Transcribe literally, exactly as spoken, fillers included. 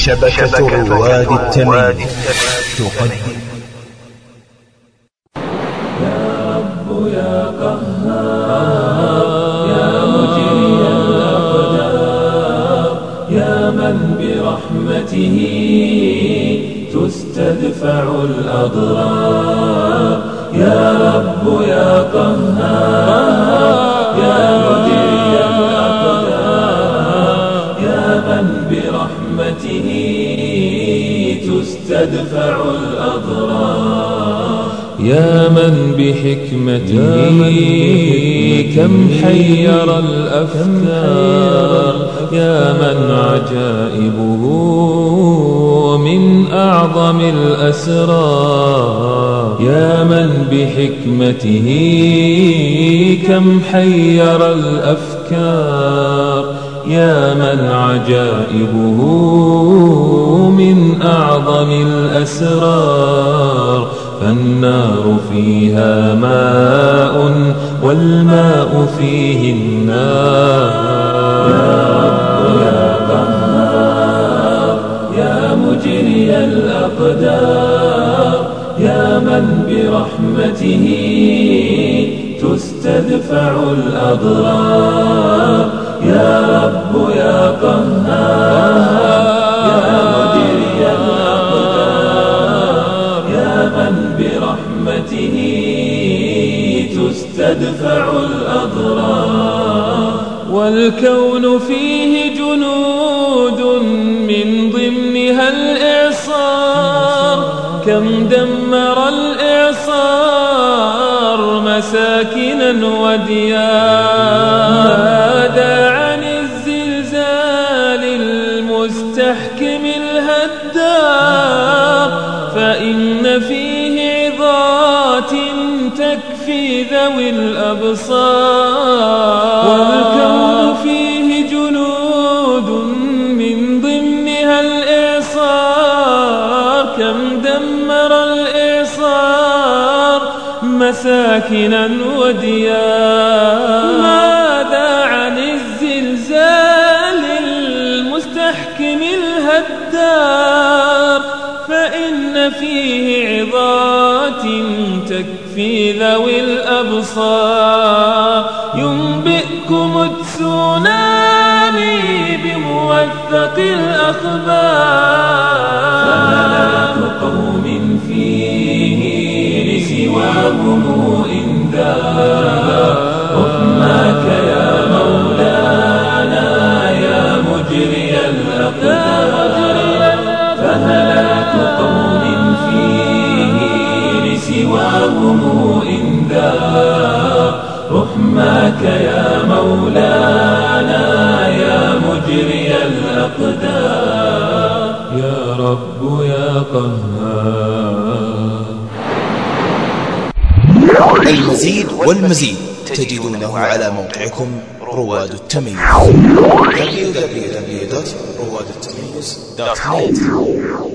شبكة رواد التمييز تقدم. يا رب يا قهار يا مجري الأقدار يا من برحمته تستدفع الأضرار. يا رب يا قهار يا مجري الأقدار يا من برحمته تستدفع الأضرار. يا من بحكمته كم حير الأفكار يا من عجائبه من أعظم الأسرار. يا من بحكمته كم حير الأفكار يا من عجائبه من أعظم الأسرار. فالنار فيها ماء والماء فيه النار. يا رب يا قهار يا مجري الأقدار يا من برحمته تستدفع الأضرار. يا رب يا قهار يا مجري الأقدار يا من برحمته تستدفع الأضرار. والكون فيه جنود من ضمنها الإعصار كم دمر الإعصار مساكنا وديار. ماذا عن الزلزال المستحكم الهدار فإن فيه عظات تكفي ذوي الأبصار. والكون فيه جنود من ضمنها الإعصار كم دمر الإعصار مساكنا وديار. ماذا عن الزلزال المستحكم الهدار فإن فيه عظات تكفي ذوي الأبصار. ينبئكم التسونامي بموثق الأخبار. فهلاك قوم فيه لسواهم إنذار. رحماك يا مولانا يا مجري الأقدار. فهلاك قوم فيه لسواهم إنذار. رحماك يا مولانا يا مجري الأقدار. يا رب يا قهار. المزيد والمزيد تجدونه على موقعكم رواد التمييز دبليو دبليو دبليو دوت رواد التمييز دوت نت.